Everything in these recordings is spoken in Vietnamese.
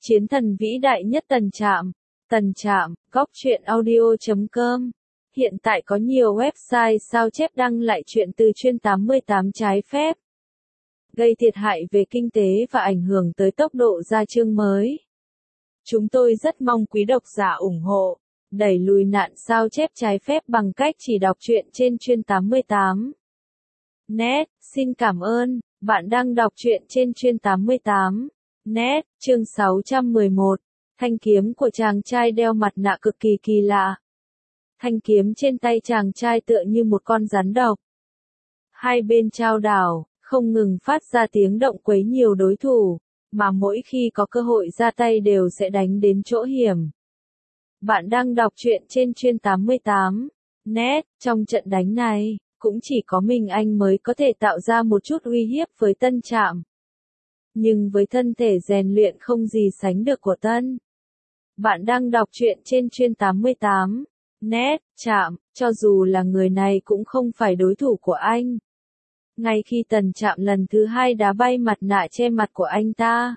Chiến thần vĩ đại nhất Tần Trạm, góc truyện audio.com. Hiện tại có nhiều website sao chép đăng lại truyện từ chuyên 88 trái phép, gây thiệt hại về kinh tế và ảnh hưởng tới tốc độ ra chương mới. Chúng tôi rất mong quý độc giả ủng hộ, đẩy lùi nạn sao chép trái phép bằng cách chỉ đọc truyện trên chuyên 88. Net, xin cảm ơn, bạn đang đọc truyện trên chuyên 88. Net, chương 611. Thanh kiếm của chàng trai đeo mặt nạ cực kỳ kỳ lạ. Thanh kiếm trên tay chàng trai tựa như một con rắn độc. Hai bên chao đảo, không ngừng phát ra tiếng động quấy nhiều đối thủ, mà mỗi khi có cơ hội ra tay đều sẽ đánh đến chỗ hiểm. Bạn đang đọc truyện trên chuyên 88. Net, trong trận đánh này, cũng chỉ có mình anh mới có thể tạo ra một chút uy hiếp với Tân Trạm. Nhưng với thân thể rèn luyện không gì sánh được của Tân. Bạn đang đọc truyện trên chuyên 88. Net, Trạm, cho dù là người này cũng không phải đối thủ của anh. Ngay khi Tần Trạm lần thứ hai đá bay mặt nạ che mặt của anh ta,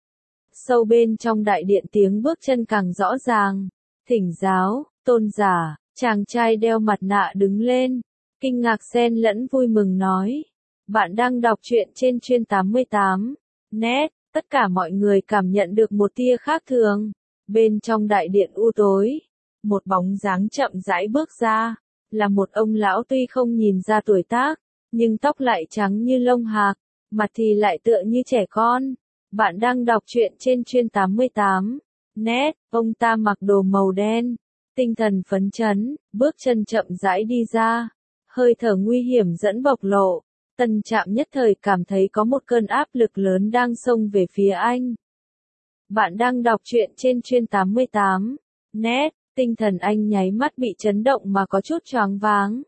sâu bên trong đại điện tiếng bước chân càng rõ ràng. Thỉnh giáo, tôn giả, chàng trai đeo mặt nạ đứng lên, kinh ngạc xen lẫn vui mừng nói. Bạn đang đọc truyện trên chuyên 88. Net, tất cả mọi người cảm nhận được một tia khác thường. Bên trong đại điện u tối, một bóng dáng chậm rãi bước ra, là một ông lão tuy không nhìn ra tuổi tác, nhưng tóc lại trắng như lông hạc, mặt thì lại tựa như trẻ con. Bạn đang đọc truyện trên chuyên 88. Net, ông ta mặc đồ màu đen, tinh thần phấn chấn, bước chân chậm rãi đi ra, hơi thở nguy hiểm dẫn bộc lộ. Tần Trạm nhất thời cảm thấy có một cơn áp lực lớn đang xông về phía anh. Bạn đang đọc truyện trên chuyên 88. Net, tinh thần anh nháy mắt bị chấn động mà có chút choáng váng.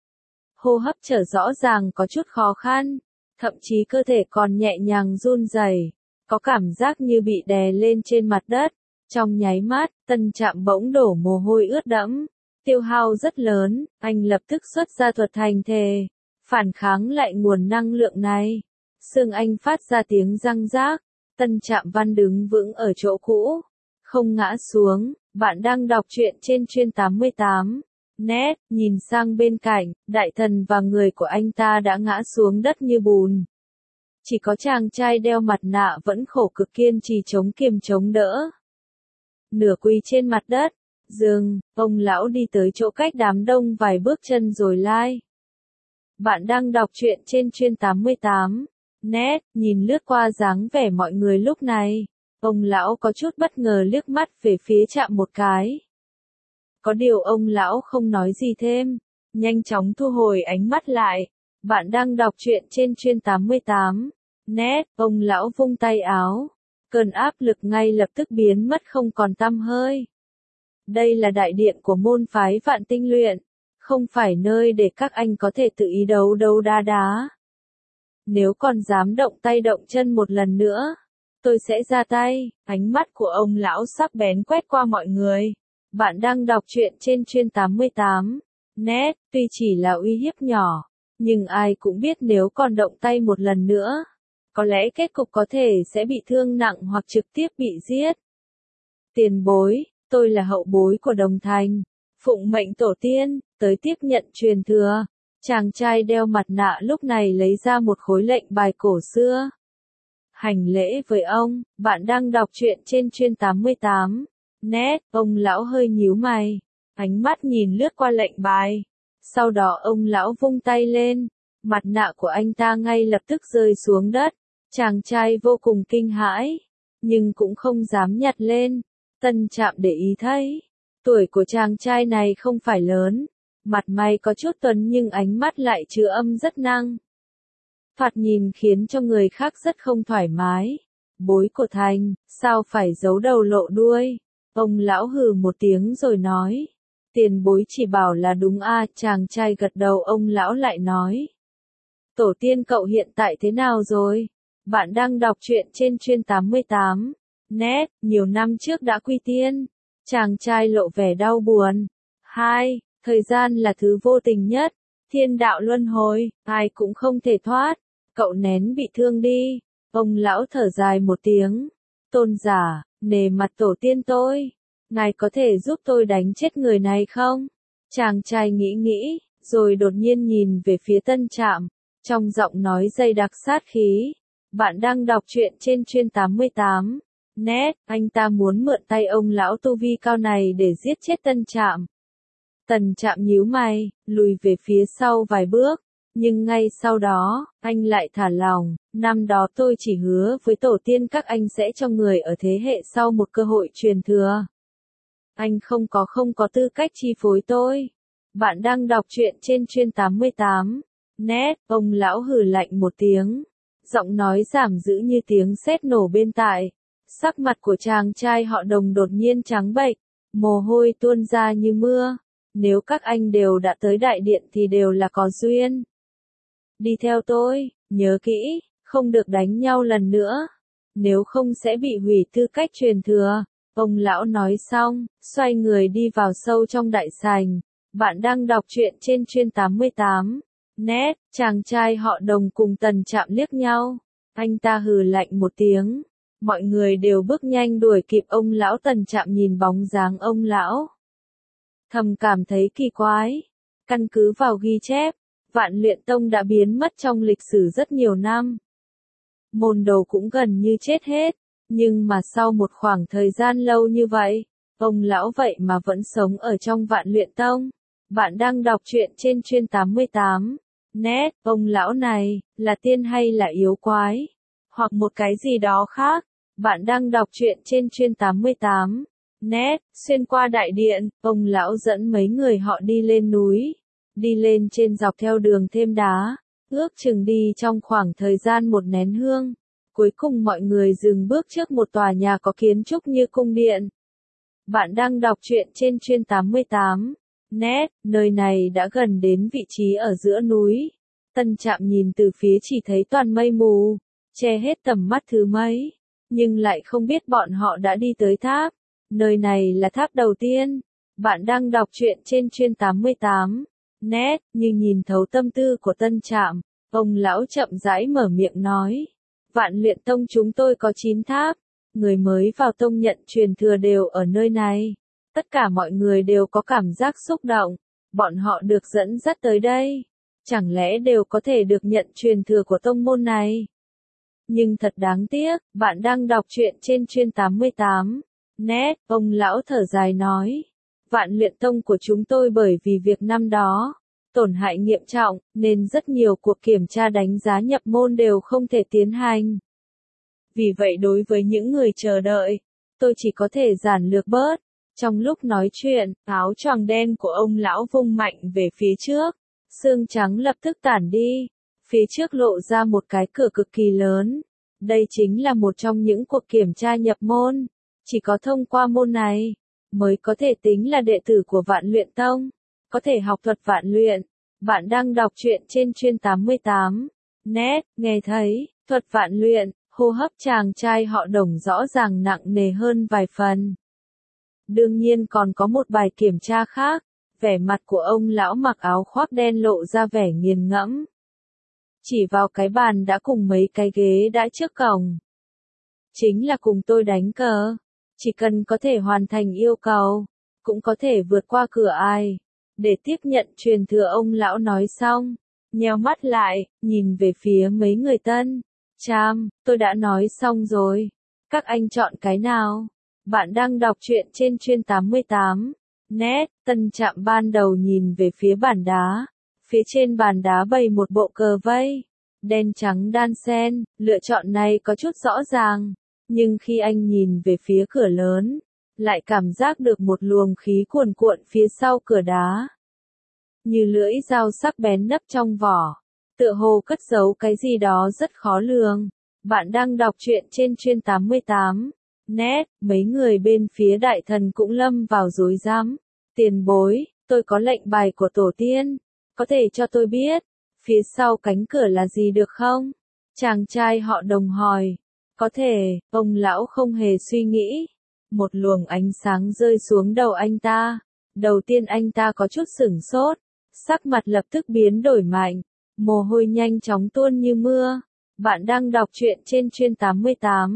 Hô hấp trở rõ ràng có chút khó khăn, thậm chí cơ thể còn nhẹ nhàng run rẩy, có cảm giác như bị đè lên trên mặt đất. Trong nháy mắt, Tần Trạm bỗng đổ mồ hôi ướt đẫm, tiêu hao rất lớn, anh lập tức xuất ra thuật thành thề, phản kháng lại nguồn năng lượng này. Xương anh phát ra tiếng răng rác, Tần Trạm Văn đứng vững ở chỗ cũ, không ngã xuống. Bạn đang đọc truyện trên chuyên 88. Net, nhìn sang bên cạnh, đại thần và người của anh ta đã ngã xuống đất như bùn. Chỉ có chàng trai đeo mặt nạ vẫn khổ cực kiên trì chống đỡ. Nửa quỳ trên mặt đất, dừng, ông lão đi tới chỗ cách đám đông vài bước chân rồi lai. Bạn đang đọc truyện trên chuyên 88. Net, nhìn lướt qua dáng vẻ mọi người lúc này, ông lão có chút bất ngờ liếc mắt về phía Trạm một cái. Có điều ông lão không nói gì thêm, nhanh chóng thu hồi ánh mắt lại. Bạn đang đọc truyện trên chuyên 88. Net, ông lão vung tay áo, cơn áp lực ngay lập tức biến mất không còn tăm hơi. Đây là đại điện của môn phái Vạn Tinh Luyện, không phải nơi để các anh có thể tự ý đấu đá. Nếu còn dám động tay động chân một lần nữa, tôi sẽ ra tay. Ánh mắt của ông lão sắc bén quét qua mọi người. Bạn đang đọc truyện trên chuyên 88. Net, tuy chỉ là uy hiếp nhỏ, nhưng ai cũng biết nếu còn động tay một lần nữa, có lẽ kết cục có thể sẽ bị thương nặng hoặc trực tiếp bị giết. Tiền bối, tôi là hậu bối của Đồng Thành, phụng mệnh tổ tiên, tới tiếp nhận truyền thừa. Chàng trai đeo mặt nạ lúc này lấy ra một khối lệnh bài cổ xưa. Hành lễ với ông. Bạn đang đọc truyện trên chuyên 88. Net, ông lão hơi nhíu mày, ánh mắt nhìn lướt qua lệnh bài. Sau đó ông lão vung tay lên, mặt nạ của anh ta ngay lập tức rơi xuống đất. Chàng trai vô cùng kinh hãi, nhưng cũng không dám nhặt lên. Tần Trạm để ý thấy, tuổi của chàng trai này không phải lớn, mặt mày có chút tuấn nhưng ánh mắt lại chứa âm rất năng. Thoạt nhìn khiến cho người khác rất không thoải mái. Bối của Thành, sao phải giấu đầu lộ đuôi? Ông lão hừ một tiếng rồi nói. Tiền bối chỉ bảo là đúng a. Chàng trai gật đầu. Ông lão lại nói. Tổ tiên cậu hiện tại thế nào rồi? Bạn đang đọc truyện trên chuyên 88. Net, nhiều năm trước đã quy tiên. Chàng trai lộ vẻ đau buồn. 2. Thời gian là thứ vô tình nhất. Thiên đạo luân hồi, ai cũng không thể thoát. Cậu nén bị thương đi. Ông lão thở dài một tiếng. Tôn giả, nề mặt tổ tiên tôi, ngài có thể giúp tôi đánh chết người này không? Chàng trai nghĩ, rồi đột nhiên nhìn về phía Tân Trạm, trong giọng nói dày đặc sát khí. Bạn đang đọc truyện trên Chuyên 88. Net, anh ta muốn mượn tay ông lão tu vi cao này để giết chết Tân Trạm. Tân Trạm nhíu mày, lùi về phía sau vài bước, nhưng ngay sau đó, anh lại thả lỏng, năm đó tôi chỉ hứa với tổ tiên các anh sẽ cho người ở thế hệ sau một cơ hội truyền thừa. Anh không có tư cách chi phối tôi. Bạn đang đọc truyện trên Chuyên 88. Net, ông lão hừ lạnh một tiếng. Giọng nói giảm dữ như tiếng sét nổ bên tai. Sắc mặt của chàng trai họ Đồng đột nhiên trắng bệch, mồ hôi tuôn ra như mưa. Nếu các anh đều đã tới đại điện thì đều là có duyên. Đi theo tôi, nhớ kỹ, không được đánh nhau lần nữa. Nếu không sẽ bị hủy tư cách truyền thừa. Ông lão nói xong, xoay người đi vào sâu trong đại sảnh. Bạn đang đọc truyện trên Chuyên 88. Net, chàng trai họ Đồng cùng Tần Trạm liếc nhau. Anh ta hừ lạnh một tiếng. Mọi người đều bước nhanh đuổi kịp ông lão. Tần Trạm nhìn bóng dáng ông lão, thầm cảm thấy kỳ quái. Căn cứ vào ghi chép, Vạn Luyện Tông đã biến mất trong lịch sử rất nhiều năm. Môn đồ cũng gần như chết hết. Nhưng mà sau một khoảng thời gian lâu như vậy, ông lão vậy mà vẫn sống ở trong Vạn Luyện Tông. Bạn đang đọc truyện trên Chuyên 88. Net, ông lão này, là tiên hay là yếu quái? Hoặc một cái gì đó khác? Bạn đang đọc truyện trên Chuyên 88. Net, xuyên qua đại điện, ông lão dẫn mấy người họ đi lên núi. Đi lên trên dọc theo đường thêm đá. Ước chừng đi trong khoảng thời gian một nén hương. Cuối cùng mọi người dừng bước trước một tòa nhà có kiến trúc như cung điện. Bạn đang đọc truyện trên Chuyên 88. Net, nơi này đã gần đến vị trí ở giữa núi. Tân Trạm nhìn từ phía chỉ thấy toàn mây mù, che hết tầm mắt thứ mấy. Nhưng lại không biết bọn họ đã đi tới tháp. Nơi này là tháp đầu tiên. Bạn đang đọc truyện trên Chuyên 88. Net, như nhìn thấu tâm tư của Tân Trạm, ông lão chậm rãi mở miệng nói. Vạn Luyện Tông chúng tôi có 9 tháp. Người mới vào tông nhận truyền thừa đều ở nơi này. Tất cả mọi người đều có cảm giác xúc động. Bọn họ được dẫn dắt tới đây. Chẳng lẽ đều có thể được nhận truyền thừa của tông môn này? Nhưng thật đáng tiếc, bạn đang đọc truyện trên Chuyên 88. Net, ông lão thở dài nói. Vạn Luyện Tông của chúng tôi bởi vì việc năm đó tổn hại nghiêm trọng, nên rất nhiều cuộc kiểm tra đánh giá nhập môn đều không thể tiến hành. Vì vậy đối với những người chờ đợi, tôi chỉ có thể giản lược bớt. Trong lúc nói chuyện, áo choàng đen của ông lão vung mạnh về phía trước. Xương trắng lập tức tản đi. Phía trước lộ ra một cái cửa cực kỳ lớn. Đây chính là một trong những cuộc kiểm tra nhập môn. Chỉ có thông qua môn này, mới có thể tính là đệ tử của Vạn Luyện Tông. Có thể học thuật vạn luyện. Bạn đang đọc truyện trên Chuyên 88. Net, nghe thấy, thuật vạn luyện, hô hấp chàng trai họ Đồng rõ ràng nặng nề hơn vài phần. Đương nhiên còn có một bài kiểm tra khác. Vẻ mặt của ông lão mặc áo khoác đen lộ ra vẻ nghiền ngẫm. Chỉ vào cái bàn đã cùng mấy cái ghế đã trước cổng. Chính là cùng tôi đánh cờ. Chỉ cần có thể hoàn thành yêu cầu, cũng có thể vượt qua cửa ai. Để tiếp nhận truyền thừa ông lão nói xong. Nheo mắt lại, nhìn về phía mấy người Tân Trạm, tôi đã nói xong rồi. Các anh chọn cái nào? Bạn đang đọc truyện trên Chuyên 88. Net, Tân Trạm ban đầu nhìn về phía bàn đá. Phía trên bàn đá bày một bộ cờ vây. Đen trắng đan xen, lựa chọn này có chút rõ ràng. Nhưng khi anh nhìn về phía cửa lớn, lại cảm giác được một luồng khí cuồn cuộn phía sau cửa đá. Như lưỡi dao sắc bén nấp trong vỏ. Tựa hồ cất giấu cái gì đó rất khó lường. Bạn đang đọc truyện trên Chuyên 88. Net, mấy người bên phía đại thần cũng lâm vào rối rắm. Tiền bối, tôi có lệnh bài của tổ tiên. Có thể cho tôi biết, phía sau cánh cửa là gì được không? Chàng trai họ Đồng hỏi. Có thể, ông lão không hề suy nghĩ. Một luồng ánh sáng rơi xuống đầu anh ta. Đầu tiên anh ta có chút sửng sốt. Sắc mặt lập tức biến đổi mạnh. Mồ hôi nhanh chóng tuôn như mưa. Bạn đang đọc truyện trên Chuyên 88.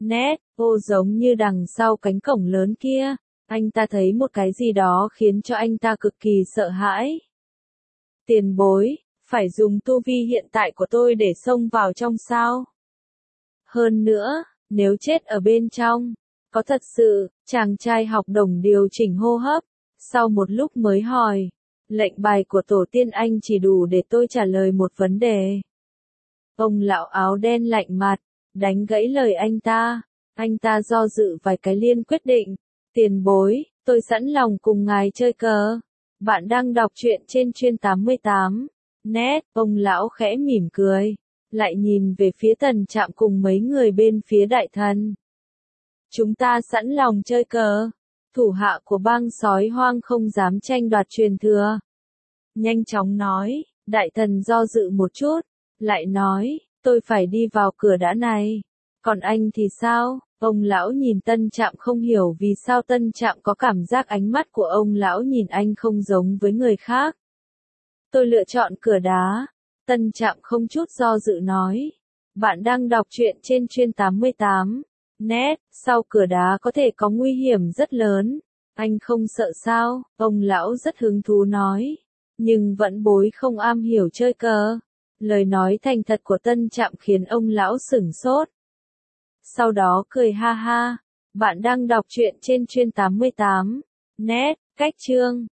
Net, ô giống như đằng sau cánh cổng lớn kia, anh ta thấy một cái gì đó khiến cho anh ta cực kỳ sợ hãi. Tiền bối, phải dùng tu vi hiện tại của tôi để xông vào trong sao? Hơn nữa, nếu chết ở bên trong, có thật sự, chàng trai học đồng điều chỉnh hô hấp, sau một lúc mới hỏi, lệnh bài của tổ tiên anh chỉ đủ để tôi trả lời một vấn đề. Ông lão áo đen lạnh mặt, đánh gãy lời anh ta do dự vài cái liền quyết định, tiền bối, tôi sẵn lòng cùng ngài chơi cờ. Bạn đang đọc truyện trên chuyên 88. Net, ông lão khẽ mỉm cười, lại nhìn về phía Tần Trạm cùng mấy người bên phía đại thần. Chúng ta sẵn lòng chơi cờ. Thủ hạ của bang sói hoang không dám tranh đoạt truyền thừa. Nhanh chóng nói, đại thần do dự một chút, lại nói, tôi phải đi vào cửa đã này. Còn anh thì sao? Ông lão nhìn Tân Trạm không hiểu vì sao Tân Trạm có cảm giác ánh mắt của ông lão nhìn anh không giống với người khác. Tôi lựa chọn cửa đá. Tân Trạm không chút do dự nói. Bạn đang đọc truyện trên chuyên 88. Net, sau cửa đá có thể có nguy hiểm rất lớn. Anh không sợ sao? Ông lão rất hứng thú nói. Nhưng vẫn bối không am hiểu chơi cờ. Lời nói thành thật của Tân Trạm khiến ông lão sửng sốt. Sau đó cười ha ha. Bạn đang đọc truyện trên chuyên 88. Net, cách chương.